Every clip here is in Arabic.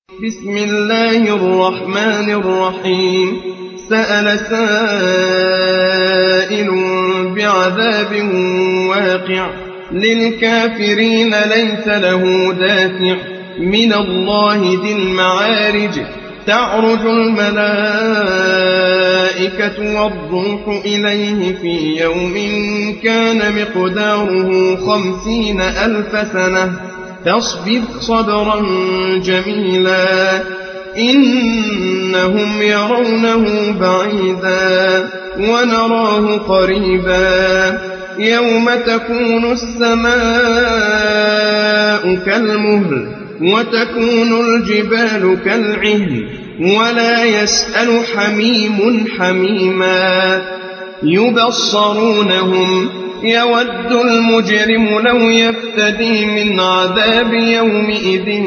بسم الله الرحمن الرحيم سأل سائل بعذاب واقع للكافرين ليس له دافع من الله ذي المعارج تعرج الملائكة والروح إليه في يوم كان مقداره 50,000 سنة فاصبر صبرا جميلا إنهم يرونه بعيدا ونراه قريبا يوم تكون السماء كالمهل وتكون الجبال كالعهن ولا يسأل حميم حميما يبصرونهم يود المجرم لو يفتدي من عذاب يومئذ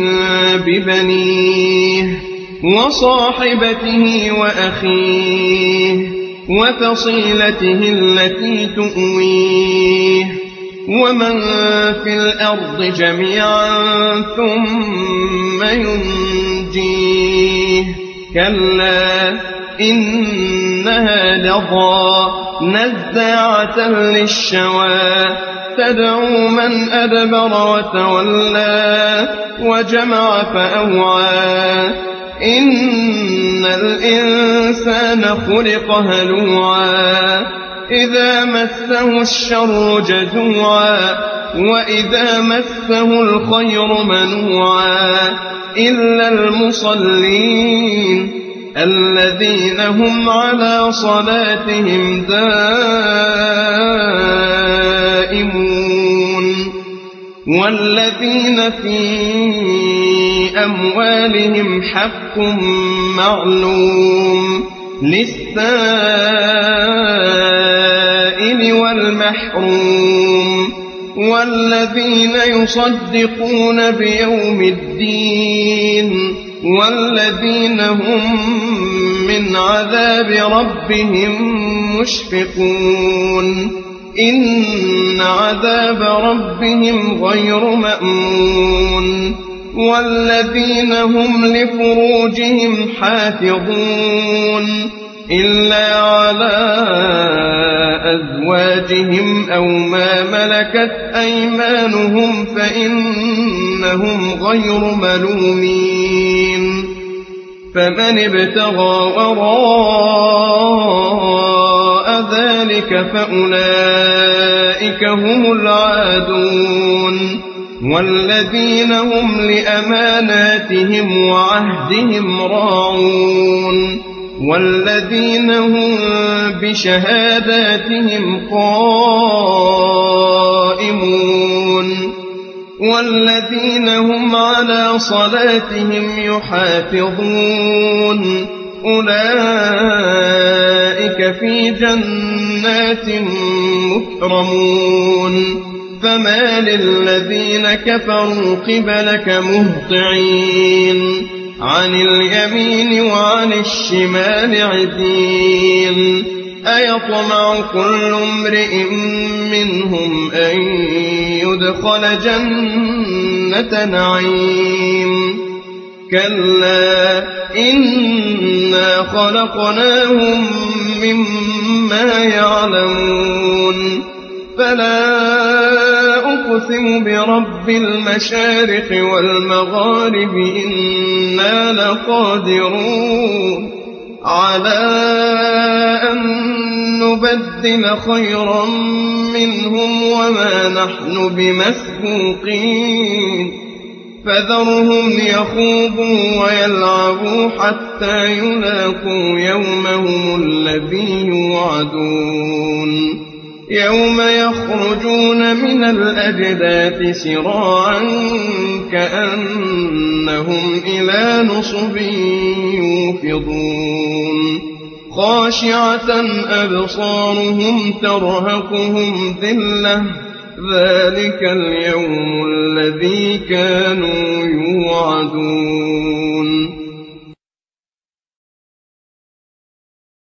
ببنيه وصاحبته وأخيه وفصيلته التي تؤويه ومن في الأرض جميعا ثم ينجيه كلا إنها لظى نزاعة للشوى تدعو من أدبر وتولى وجمع فأوعى إن الإنسان خلق هلوعا إذا مسه الشر جزوعا وإذا مسه الخير منوعا إلا المصلين الذين هم على صلاتهم دائمون والذين في أموالهم حق معلوم للسائل والمحروم والذين يصدقون بيوم الدين والذين هم من عذاب ربهم مشفقون إن عذاب ربهم غير مأمون والذين هم لفروجهم حافظون إلا على أزواجهم أو ما ملكت أيمانهم فإنهم غير ملومين فمن ابتغى وراء ذلك فأولئك هم العادون والذين هم لأماناتهم وعهدهم راعون والذين هم بشهاداتهم قائمون والذين هم على صلاتهم يحافظون أولئك في جنات مكرمون فما للذين كفروا قبلك مهطعين عن اليمين وعن الشمال عزين أيطمع كل امرئ منهم أن يدخل جنة نعيم كلا إنا خلقناهم مما يعلمون فلا أقسم برب المشارق والمغارب إنا لقادرون على أن نبدل خيرا منهم وما نحن بمسبوقين فذرهم يخوضوا ويلعبوا حتى يلاقوا يومهم الذي يوعدون يوم يخرجون من الأجداث سراعا كأنهم إلى نصب يوفضون خاشعة أبصارهم ترهقهم ذلة ذلك اليوم الذي كانوا يوعدون